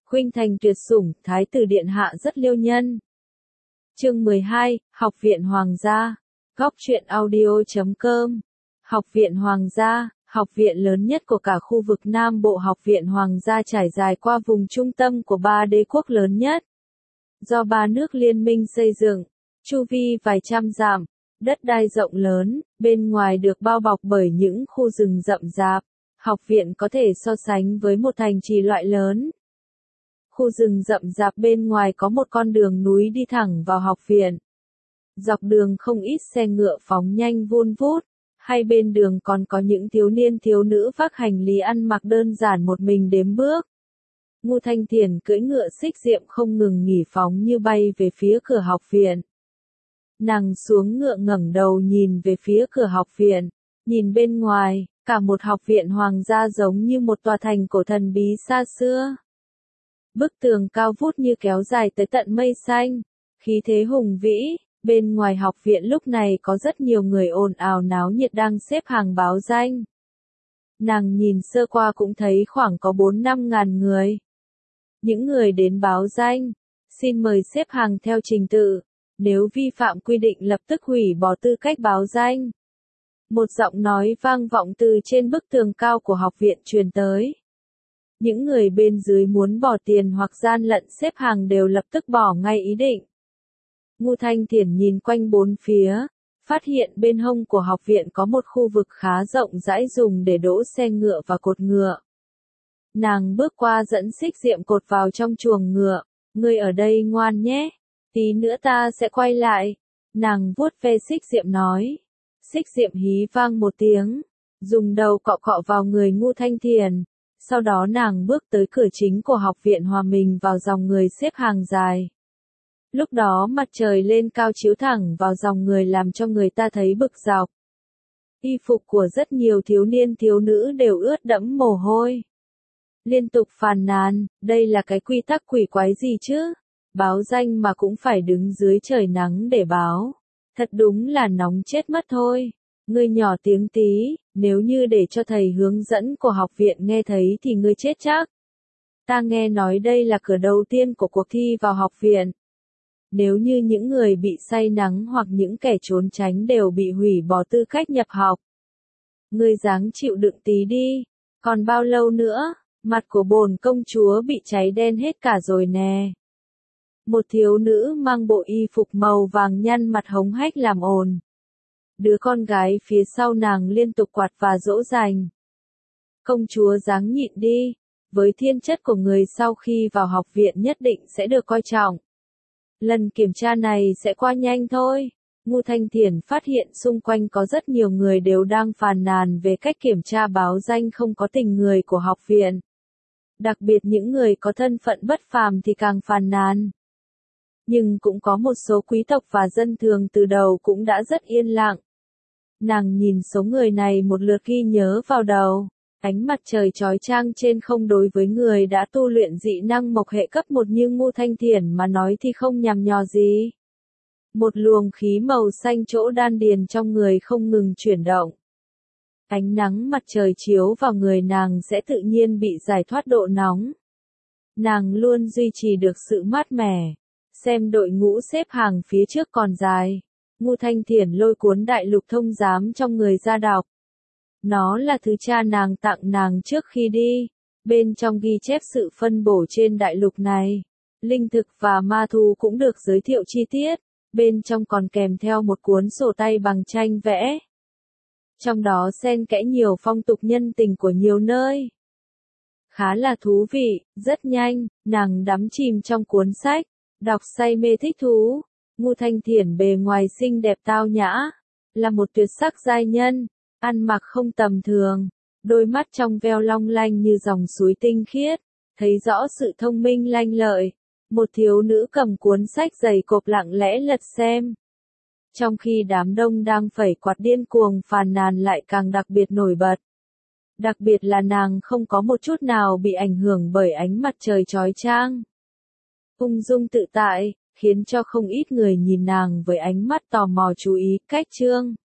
Khuynh thành tuyệt sủng, thái tử điện hạ rất liêu nhân. Chương 12, Học viện Hoàng gia. Góc truyện audio.com. Học viện Hoàng gia, học viện lớn nhất của cả khu vực Nam Bộ. Học viện Hoàng gia trải dài qua vùng trung tâm của 3 đế quốc lớn nhất. Do 3 nước liên minh xây dựng, chu vi vài trăm dặm, đất đai rộng lớn, bên ngoài được bao bọc bởi những khu rừng rậm rạp. Học viện có thể so sánh với một thành trì loại lớn. Khu rừng rậm rạp bên ngoài có một con đường núi đi thẳng vào học viện. Dọc đường không ít xe ngựa phóng nhanh vun vút, hai bên đường còn có những thiếu niên thiếu nữ vác hành lý ăn mặc đơn giản một mình đếm bước. Ngô Thanh Thiền cưỡi ngựa xích diệm không ngừng nghỉ phóng như bay về phía cửa học viện. Nàng xuống ngựa ngẩng đầu nhìn về phía cửa học viện, nhìn bên ngoài, cả một học viện hoàng gia giống như một tòa thành cổ thần bí xa xưa. Bức tường cao vút như kéo dài tới tận mây xanh, khí thế hùng vĩ. Bên ngoài học viện lúc này có rất nhiều người ồn ào náo nhiệt đang xếp hàng báo danh. Nàng nhìn sơ qua cũng thấy khoảng có 4-5 ngàn người. Những người đến báo danh, xin mời xếp hàng theo trình tự, nếu vi phạm quy định lập tức hủy bỏ tư cách báo danh. Một giọng nói vang vọng từ trên bức tường cao của học viện truyền tới. Những người bên dưới muốn bỏ tiền hoặc gian lận xếp hàng đều lập tức bỏ ngay ý định. Ngô Thanh Thiển nhìn quanh bốn phía, phát hiện bên hông của học viện có một khu vực khá rộng rãi dùng để đỗ xe ngựa và cột ngựa. Nàng bước qua dẫn xích diệm cột vào trong chuồng ngựa, ngươi ở đây ngoan nhé, tí nữa ta sẽ quay lại. Nàng vuốt ve xích diệm nói. Xích diệm hí vang một tiếng, dùng đầu cọ cọ vào người Ngô Thanh Thiển. Sau đó nàng bước tới cửa chính của học viện hòa mình vào dòng người xếp hàng dài. Lúc đó mặt trời lên cao chiếu thẳng vào dòng người làm cho người ta thấy bực dọc. Y phục của rất nhiều thiếu niên thiếu nữ đều ướt đẫm mồ hôi. Liên tục phàn nàn, đây là cái quy tắc quỷ quái gì chứ? Báo danh mà cũng phải đứng dưới trời nắng để báo. Thật đúng là nóng chết mất thôi. Ngươi nhỏ tiếng tí, nếu như để cho thầy hướng dẫn của học viện nghe thấy thì ngươi chết chắc. Ta nghe nói đây là cửa đầu tiên của cuộc thi vào học viện. Nếu như những người bị say nắng hoặc những kẻ trốn tránh đều bị hủy bỏ tư cách nhập học. Ngươi ráng chịu đựng tí đi, còn bao lâu nữa, mặt của bổn công chúa bị cháy đen hết cả rồi nè. Một thiếu nữ mang bộ y phục màu vàng nhăn mặt hống hách làm ồn. Đứa con gái phía sau nàng liên tục quạt và dỗ dành. Công chúa ráng nhịn đi, với thiên chất của người sau khi vào học viện nhất định sẽ được coi trọng. Lần kiểm tra này sẽ qua nhanh thôi. Ngô Thanh Thiển phát hiện xung quanh có rất nhiều người đều đang phàn nàn về cách kiểm tra báo danh không có tình người của học viện. Đặc biệt những người có thân phận bất phàm thì càng phàn nàn. Nhưng cũng có một số quý tộc và dân thường từ đầu cũng đã rất yên lặng. Nàng nhìn số người này một lượt ghi nhớ vào đầu. Ánh mặt trời chói chang trên không đối với người đã tu luyện dị năng mộc hệ cấp 1 như Ngô Thanh Thiển mà nói thì không nhằm nhò gì. Một luồng khí màu xanh chỗ đan điền trong người không ngừng chuyển động. Ánh nắng mặt trời chiếu vào người nàng sẽ tự nhiên bị giải thoát độ nóng. Nàng luôn duy trì được sự mát mẻ. Xem đội ngũ xếp hàng phía trước còn dài. Ngô Thanh Thiển lôi cuốn đại lục thông giám trong người ra đọc. Nó là thứ cha nàng tặng nàng trước khi đi. Bên trong ghi chép sự phân bổ trên đại lục này. Linh thực và ma thú cũng được giới thiệu chi tiết. Bên trong còn kèm theo một cuốn sổ tay bằng tranh vẽ. Trong đó xen kẽ nhiều phong tục nhân tình của nhiều nơi. Khá là thú vị, rất nhanh, nàng đắm chìm trong cuốn sách. Đọc say mê thích thú. Ngô Thanh Thiển bề ngoài xinh đẹp tao nhã. Là một tuyệt sắc giai nhân. Ăn mặc không tầm thường, đôi mắt trong veo long lanh như dòng suối tinh khiết, thấy rõ sự thông minh lanh lợi. Một thiếu nữ cầm cuốn sách dày cộp lặng lẽ lật xem. Trong khi đám đông đang phẩy quạt điên cuồng phàn nàn lại càng đặc biệt nổi bật. Đặc biệt là nàng không có một chút nào bị ảnh hưởng bởi ánh mặt trời chói chang. Ung dung tự tại, khiến cho không ít người nhìn nàng với ánh mắt tò mò chú ý. Cách chương